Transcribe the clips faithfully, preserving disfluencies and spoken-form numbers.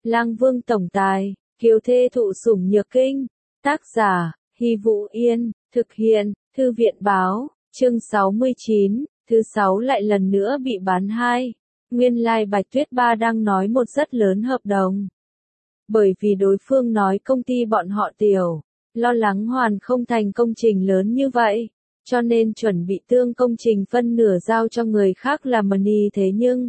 Lang Vương tổng tài, kiều thê thụ sủng nhược kinh. Tác giả, Hy Vũ Yên, thực hiện, Thư viện báo, chương sáu mươi chín, thứ sáu lại lần nữa bị bán hai. Nguyên lai Bạch Tuyết Ba đang nói một rất lớn hợp đồng. Bởi vì đối phương nói công ty bọn họ tiểu, lo lắng hoàn không thành công trình lớn như vậy, cho nên chuẩn bị tương công trình phân nửa giao cho người khác làm money thế nhưng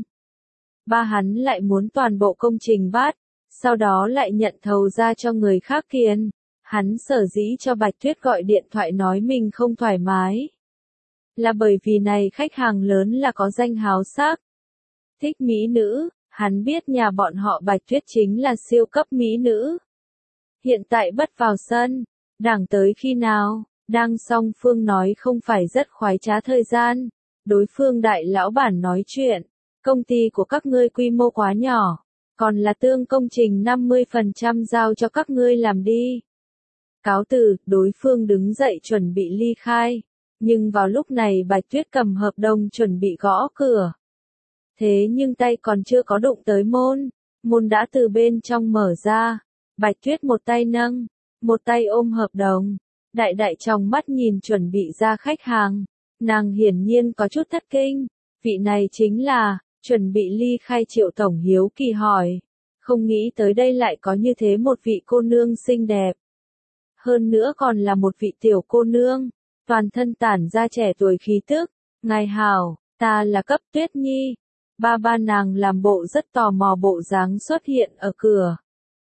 ba hắn lại muốn toàn bộ công trình bắt, sau đó lại nhận thầu ra cho người khác kiên. Hắn sở dĩ cho Bạch Tuyết gọi điện thoại nói mình không thoải mái, là bởi vì này khách hàng lớn là có danh háo sắc, thích mỹ nữ, hắn biết nhà bọn họ Bạch Tuyết chính là siêu cấp mỹ nữ. Hiện tại bất vào sân, đảng tới khi nào, đang song phương nói không phải rất khoái trá thời gian, đối phương đại lão bản nói chuyện, công ty của các ngươi quy mô quá nhỏ, còn là tương công trình năm mươi phần trăm giao cho các ngươi làm đi. Cáo từ, đối phương đứng dậy chuẩn bị ly khai, nhưng vào lúc này Bạch Tuyết cầm hợp đồng chuẩn bị gõ cửa. Thế nhưng tay còn chưa có đụng tới môn, môn đã từ bên trong mở ra, Bạch Tuyết một tay nâng, một tay ôm hợp đồng, đại đại trong mắt nhìn chuẩn bị ra khách hàng, nàng hiển nhiên có chút thất kinh, vị này chính là, chuẩn bị ly khai Triệu tổng hiếu kỳ hỏi, không nghĩ tới đây lại có như thế một vị cô nương xinh đẹp. Hơn nữa còn là một vị tiểu cô nương, toàn thân tản ra trẻ tuổi khí tức, ngài hảo, ta là Cấp Tuyết Nhi. Ba ba nàng làm bộ rất tò mò bộ dáng xuất hiện ở cửa.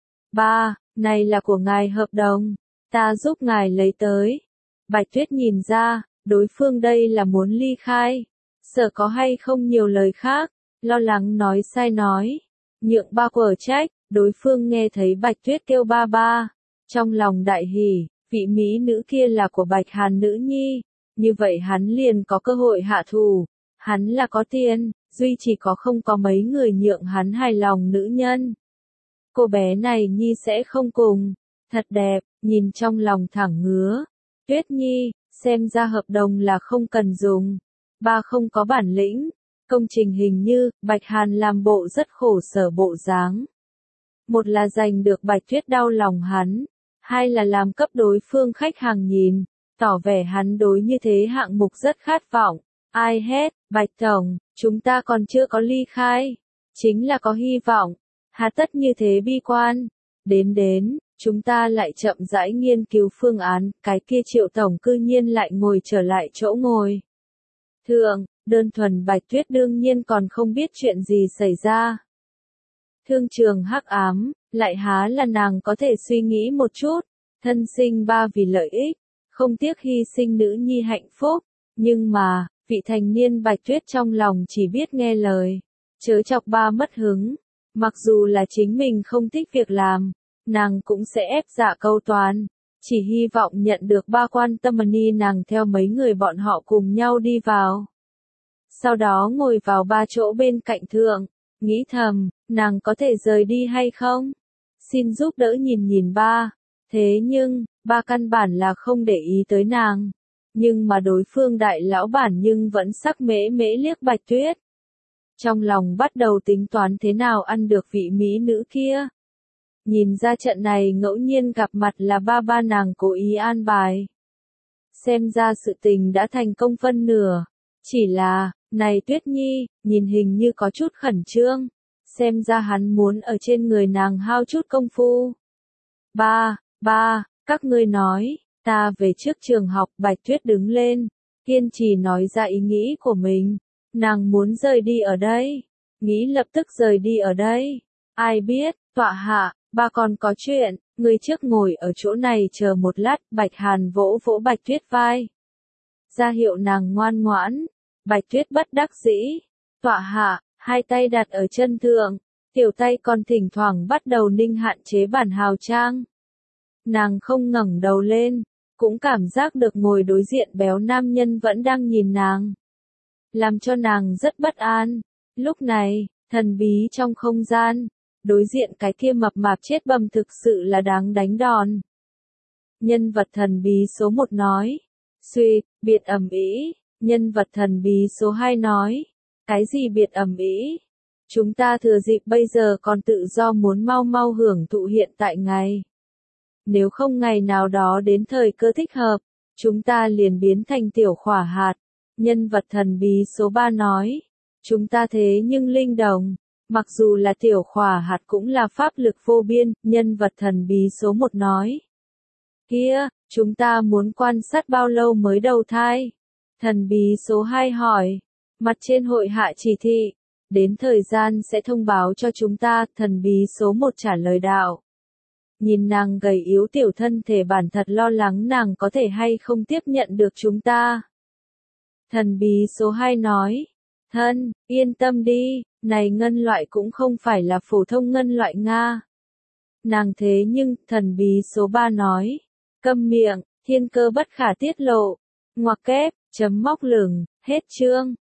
Ba, này là của ngài hợp đồng, ta giúp ngài lấy tới. Bạch Tuyết nhìn ra, đối phương đây là muốn ly khai, sợ có hay không nhiều lời khác, lo lắng nói sai nói, nhượng ba quở trách, đối phương nghe thấy Bạch Tuyết kêu ba ba, trong lòng đại hỉ, vị mỹ nữ kia là của Bạch Hàn nữ nhi, như vậy hắn liền có cơ hội hạ thủ, hắn là có tiền, duy chỉ có không có mấy người nhượng hắn hài lòng nữ nhân. Cô bé này Nhi sẽ không cùng, thật đẹp, nhìn trong lòng thẳng ngứa. Tuyết Nhi, xem ra hợp đồng là không cần dùng, ba không có bản lĩnh, công trình hình như, Bạch Hàn làm bộ rất khổ sở bộ dáng. Một là giành được Bạch Tuyết đau lòng hắn, hai là làm cấp đối phương khách hàng nhìn, tỏ vẻ hắn đối như thế hạng mục rất khát vọng. Ai hết, Bạch Tổng, chúng ta còn chưa có ly khai, chính là có hy vọng, hà tất như thế bi quan, đến đến, chúng ta lại chậm rãi nghiên cứu phương án, cái kia Triệu Tổng cư nhiên lại ngồi trở lại chỗ ngồi. Thượng, đơn thuần Bạch Tuyết đương nhiên còn không biết chuyện gì xảy ra. Thương trường hắc ám, lại há là nàng có thể suy nghĩ một chút, thân sinh ba vì lợi ích, không tiếc hy sinh nữ nhi hạnh phúc, nhưng mà, vị thành niên Bạch Tuyết trong lòng chỉ biết nghe lời, chớ chọc ba mất hứng, mặc dù là chính mình không thích việc làm, nàng cũng sẽ ép dạ câu toán, chỉ hy vọng nhận được ba quan tâm money nàng theo mấy người bọn họ cùng nhau đi vào. Sau đó ngồi vào ba chỗ bên cạnh thượng, nghĩ thầm, nàng có thể rời đi hay không? Xin giúp đỡ nhìn nhìn ba, thế nhưng, ba căn bản là không để ý tới nàng. Nhưng mà đối phương đại lão bản nhưng vẫn sắc mễ mễ liếc Bạch Tuyết. Trong lòng bắt đầu tính toán thế nào ăn được vị mỹ nữ kia. Nhìn ra trận này ngẫu nhiên gặp mặt là ba ba nàng cố ý an bài. Xem ra sự tình đã thành công phân nửa. Chỉ là, này Tuyết Nhi, nhìn hình như có chút khẩn trương. Xem ra hắn muốn ở trên người nàng hao chút công phu. Ba, ba, các ngươi nói. Ta về trước trường học, Bạch Tuyết đứng lên, kiên trì nói ra ý nghĩ của mình. Nàng muốn rời đi ở đây, nghĩ lập tức rời đi ở đây. Ai biết, tọa hạ, ba còn có chuyện, người trước ngồi ở chỗ này chờ một lát, Bạch Hàn vỗ vỗ Bạch Tuyết vai. Ra hiệu nàng ngoan ngoãn, Bạch Tuyết bất đắc dĩ, tọa hạ, hai tay đặt ở chân thượng, tiểu tay còn thỉnh thoảng bắt đầu ninh hạn chế bản hào trang. Nàng không ngẩng đầu lên, cũng cảm giác được ngồi đối diện béo nam nhân vẫn đang nhìn nàng. Làm cho nàng rất bất an. Lúc này, thần bí trong không gian, đối diện cái kia mập mạp chết bầm thực sự là đáng đánh đòn. Nhân vật thần bí số một nói, suy, biệt ầm ĩ. Nhân vật thần bí số hai nói, cái gì biệt ầm ĩ? Chúng ta thừa dịp bây giờ còn tự do muốn mau mau hưởng thụ hiện tại ngày. Nếu không ngày nào đó đến thời cơ thích hợp, chúng ta liền biến thành tiểu khỏa hạt. Nhân vật thần bí số ba nói. Chúng ta thế nhưng linh đồng. Mặc dù là tiểu khỏa hạt cũng là pháp lực vô biên, nhân vật thần bí số một nói. Kia, chúng ta muốn quan sát bao lâu mới đầu thai? Thần bí số hai hỏi. Mặt trên hội hạ chỉ thị. Đến thời gian sẽ thông báo cho chúng ta, thần bí số một trả lời đạo. Nhìn nàng gầy yếu tiểu thân thể bản thật lo lắng nàng có thể hay không tiếp nhận được chúng ta. Thần bí số hai nói. Thân, yên tâm đi, này ngân loại cũng không phải là phổ thông ngân loại Nga. Nàng thế nhưng, thần bí số ba nói. Câm miệng, thiên cơ bất khả tiết lộ. Ngoặc kép, chấm móc lửng, hết chương.